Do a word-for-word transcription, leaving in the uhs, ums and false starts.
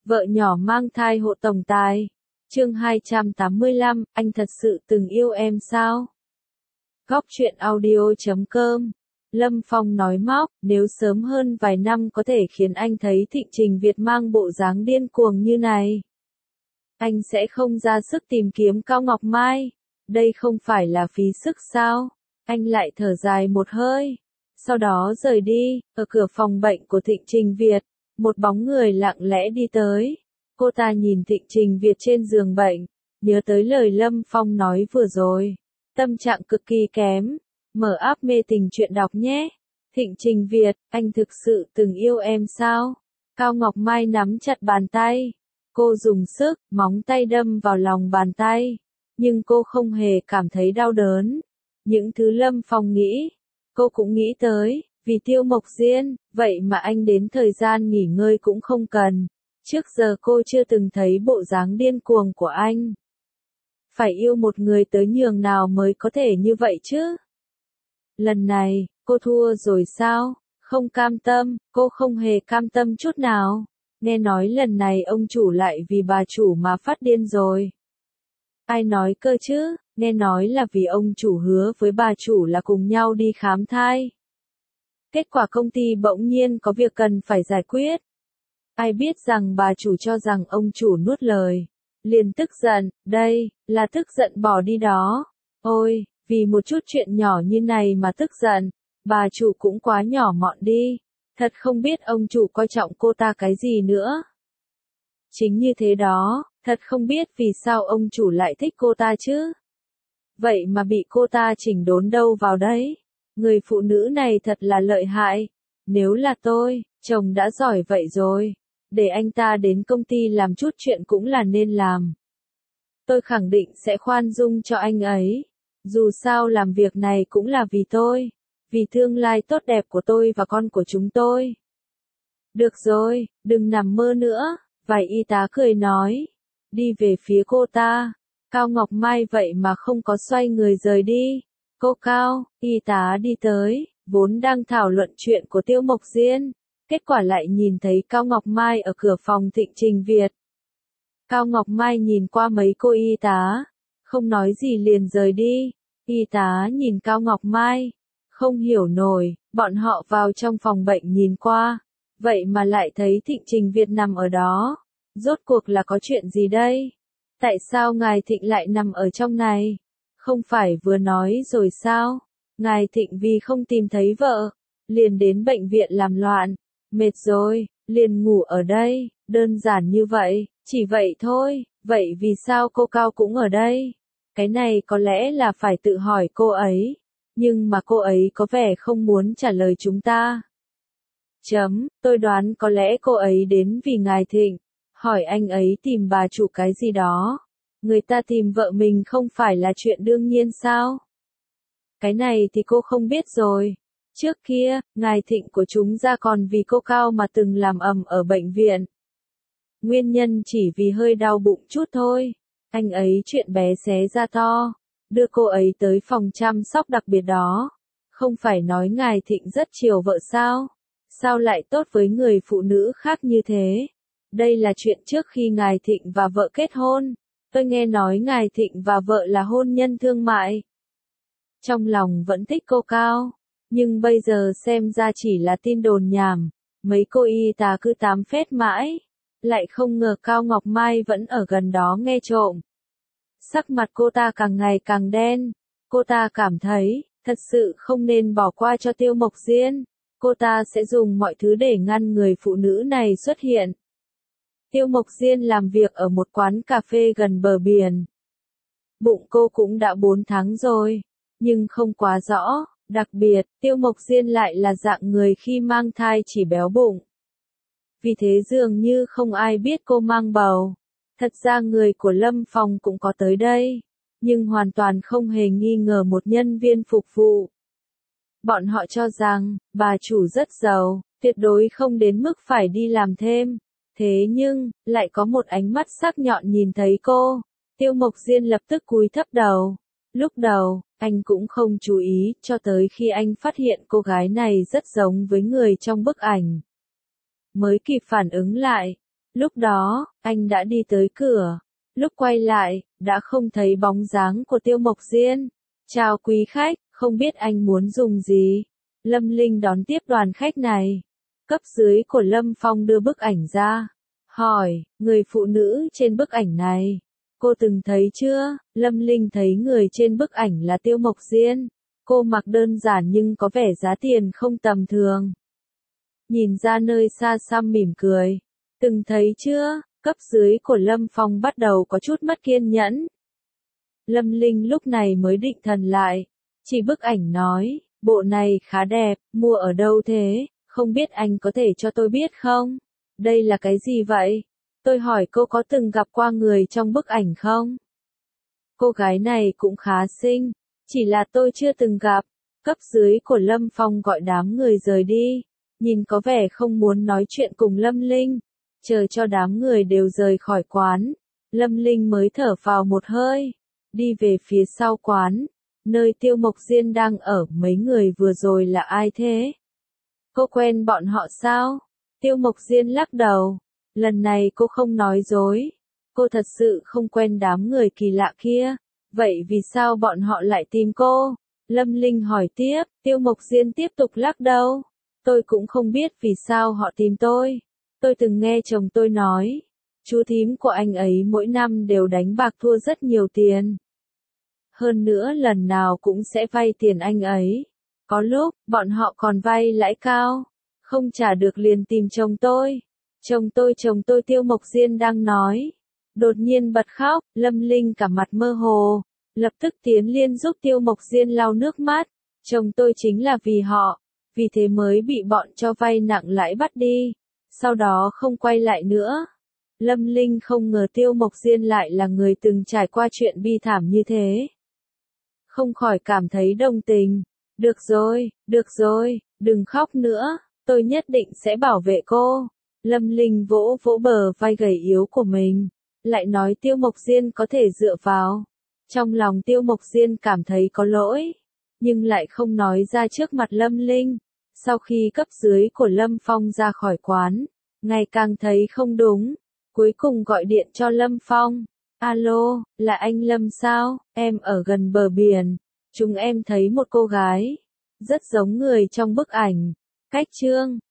Vợ nhỏ mang thai hộ tổng tài. Chương hai trăm tám mươi lăm, anh thật sự từng yêu em sao? Góc truyện audio chấm com. Lâm Phong nói móc, nếu sớm hơn vài năm có thể khiến anh thấy Thịnh Trình Việt mang bộ dáng điên cuồng như này, anh sẽ không ra sức tìm kiếm Cao Ngọc Mai. Đây không phải là phí sức sao? Anh lại thở dài một hơi. Sau đó rời đi, ở cửa phòng bệnh của Thịnh Trình Việt, một bóng người lặng lẽ đi tới. Cô ta nhìn Thịnh Trình Việt trên giường bệnh, nhớ tới lời Lâm Phong nói vừa rồi. Tâm trạng cực kỳ kém. Mở app mê tình truyện đọc nhé. Thịnh Trình Việt, anh thực sự từng yêu em sao? Cao Ngọc Mai nắm chặt bàn tay. Cô dùng sức, móng tay đâm vào lòng bàn tay. Nhưng cô không hề cảm thấy đau đớn. Những thứ Lâm Phong nghĩ, cô cũng nghĩ tới. Vì Tiêu Mộc Diên, vậy mà anh đến thời gian nghỉ ngơi cũng không cần. Trước giờ cô chưa từng thấy bộ dáng điên cuồng của anh. Phải yêu một người tới nhường nào mới có thể như vậy chứ? Lần này, cô thua rồi sao? Không cam tâm, cô không hề cam tâm chút nào. Nghe nói lần này ông chủ lại vì bà chủ mà phát điên rồi. Ai nói cơ chứ? Nghe nói là vì ông chủ hứa với bà chủ là cùng nhau đi khám thai. Kết quả công ty bỗng nhiên có việc cần phải giải quyết. Ai biết rằng bà chủ cho rằng ông chủ nuốt lời. Liền tức giận, đây, là tức giận bỏ đi đó. Ôi, vì một chút chuyện nhỏ như này mà tức giận, bà chủ cũng quá nhỏ mọn đi. Thật không biết ông chủ coi trọng cô ta cái gì nữa. Chính như thế đó, thật không biết vì sao ông chủ lại thích cô ta chứ. Vậy mà bị cô ta chỉnh đốn đâu vào đấy. Người phụ nữ này thật là lợi hại. Nếu là tôi, chồng đã giỏi vậy rồi. Để anh ta đến công ty làm chút chuyện cũng là nên làm. Tôi khẳng định sẽ khoan dung cho anh ấy. Dù sao làm việc này cũng là vì tôi. Vì tương lai tốt đẹp của tôi và con của chúng tôi. Được rồi, đừng nằm mơ nữa. Vài y tá cười nói. Đi về phía cô ta. Cao Ngọc Mai vậy mà không có xoay người rời đi. Cô Cao, y tá đi tới, vốn đang thảo luận chuyện của Tiêu Mộc Diên. Kết quả lại nhìn thấy Cao Ngọc Mai ở cửa phòng Thịnh Trình Việt. Cao Ngọc Mai nhìn qua mấy cô y tá, không nói gì liền rời đi. Y tá nhìn Cao Ngọc Mai, không hiểu nổi, bọn họ vào trong phòng bệnh nhìn qua, vậy mà lại thấy Thịnh Trình Việt nằm ở đó. Rốt cuộc là có chuyện gì đây? Tại sao ngài Thịnh lại nằm ở trong này? Không phải vừa nói rồi sao? Ngài Thịnh vì không tìm thấy vợ, liền đến bệnh viện làm loạn. Mệt rồi, liền ngủ ở đây, đơn giản như vậy, chỉ vậy thôi. Vậy vì sao cô Cao cũng ở đây? Cái này có lẽ là phải tự hỏi cô ấy. Nhưng mà cô ấy có vẻ không muốn trả lời chúng ta. Chấm, tôi đoán có lẽ cô ấy đến vì ngài Thịnh. Hỏi anh ấy tìm bà chủ cái gì đó. Người ta tìm vợ mình không phải là chuyện đương nhiên sao? Cái này thì cô không biết rồi. Trước kia, ngài Thịnh của chúng ra còn vì cô Cao mà từng làm ầm ở bệnh viện. Nguyên nhân chỉ vì hơi đau bụng chút thôi. Anh ấy chuyện bé xé ra to. Đưa cô ấy tới phòng chăm sóc đặc biệt đó. Không phải nói ngài Thịnh rất chiều vợ sao? Sao lại tốt với người phụ nữ khác như thế? Đây là chuyện trước khi ngài Thịnh và vợ kết hôn. Tôi nghe nói ngài Thịnh và vợ là hôn nhân thương mại. Trong lòng vẫn thích cô Cao. Nhưng bây giờ xem ra chỉ là tin đồn nhảm. Mấy cô y tá cứ tám phét mãi. Lại không ngờ Cao Ngọc Mai vẫn ở gần đó nghe trộm. Sắc mặt cô ta càng ngày càng đen. Cô ta cảm thấy, thật sự không nên bỏ qua cho Tiêu Mộc Diên. Cô ta sẽ dùng mọi thứ để ngăn người phụ nữ này xuất hiện. Tiêu Mộc Diên làm việc ở một quán cà phê gần bờ biển. Bụng cô cũng đã bốn tháng rồi, nhưng không quá rõ. Đặc biệt, Tiêu Mộc Diên lại là dạng người khi mang thai chỉ béo bụng. Vì thế dường như không ai biết cô mang bầu. Thật ra người của Lâm Phong cũng có tới đây, nhưng hoàn toàn không hề nghi ngờ một nhân viên phục vụ. Bọn họ cho rằng, bà chủ rất giàu, tuyệt đối không đến mức phải đi làm thêm. Thế nhưng, lại có một ánh mắt sắc nhọn nhìn thấy cô. Tiêu Mộc Diên lập tức cúi thấp đầu. Lúc đầu, anh cũng không chú ý, cho tới khi anh phát hiện cô gái này rất giống với người trong bức ảnh. Mới kịp phản ứng lại. Lúc đó, anh đã đi tới cửa. Lúc quay lại, đã không thấy bóng dáng của Tiêu Mộc Diên. Chào quý khách, không biết anh muốn dùng gì? Lâm Linh đón tiếp đoàn khách này. Cấp dưới của Lâm Phong đưa bức ảnh ra. Hỏi, người phụ nữ trên bức ảnh này, cô từng thấy chưa? Lâm Linh thấy người trên bức ảnh là Tiêu Mộc Diên. Cô mặc đơn giản nhưng có vẻ giá tiền không tầm thường. Nhìn ra nơi xa xăm mỉm cười. Từng thấy chưa? Cấp dưới của Lâm Phong bắt đầu có chút mất kiên nhẫn. Lâm Linh lúc này mới định thần lại. Chỉ bức ảnh nói, bộ này khá đẹp, mua ở đâu thế? Không biết anh có thể cho tôi biết không? Đây là cái gì vậy? Tôi hỏi cô có từng gặp qua người trong bức ảnh không? Cô gái này cũng khá xinh, chỉ là tôi chưa từng gặp. Cấp dưới của Lâm Phong gọi đám người rời đi, nhìn có vẻ không muốn nói chuyện cùng Lâm Linh. Chờ cho đám người đều rời khỏi quán, Lâm Linh mới thở vào một hơi, đi về phía sau quán, nơi Tiêu Mộc Diên đang ở. Mấy người vừa rồi là ai thế? Cô quen bọn họ sao? Tiêu Mộc Diên lắc đầu, lần này cô không nói dối, cô thật sự không quen đám người kỳ lạ kia. Vậy vì sao bọn họ lại tìm cô? Lâm Linh hỏi tiếp. Tiêu Mộc Diên tiếp tục lắc đầu, tôi cũng không biết vì sao họ tìm tôi. Tôi từng nghe chồng tôi nói, chú thím của anh ấy mỗi năm đều đánh bạc thua rất nhiều tiền. Hơn nữa lần nào cũng sẽ vay tiền anh ấy. Có lúc, bọn họ còn vay lãi cao, không trả được liền tìm chồng tôi. Chồng tôi chồng tôi Tiêu Mộc Diên đang nói. Đột nhiên bật khóc, Lâm Linh cả mặt mơ hồ, lập tức tiến lên giúp Tiêu Mộc Diên lau nước mắt. Chồng tôi chính là vì họ, vì thế mới bị bọn cho vay nặng lãi bắt đi, sau đó không quay lại nữa. Lâm Linh không ngờ Tiêu Mộc Diên lại là người từng trải qua chuyện bi thảm như thế. Không khỏi cảm thấy đồng tình. Được rồi, được rồi, đừng khóc nữa, tôi nhất định sẽ bảo vệ cô. Lâm Linh vỗ vỗ bờ vai gầy yếu của mình, lại nói Tiêu Mộc Diên có thể dựa vào. Trong lòng Tiêu Mộc Diên cảm thấy có lỗi, nhưng lại không nói ra trước mặt Lâm Linh. Sau khi cấp dưới của Lâm Phong ra khỏi quán, ngày càng thấy không đúng, cuối cùng gọi điện cho Lâm Phong. Alo, là anh Lâm sao? Em ở gần bờ biển, chúng em thấy một cô gái, rất giống người trong bức ảnh. Cách Trương,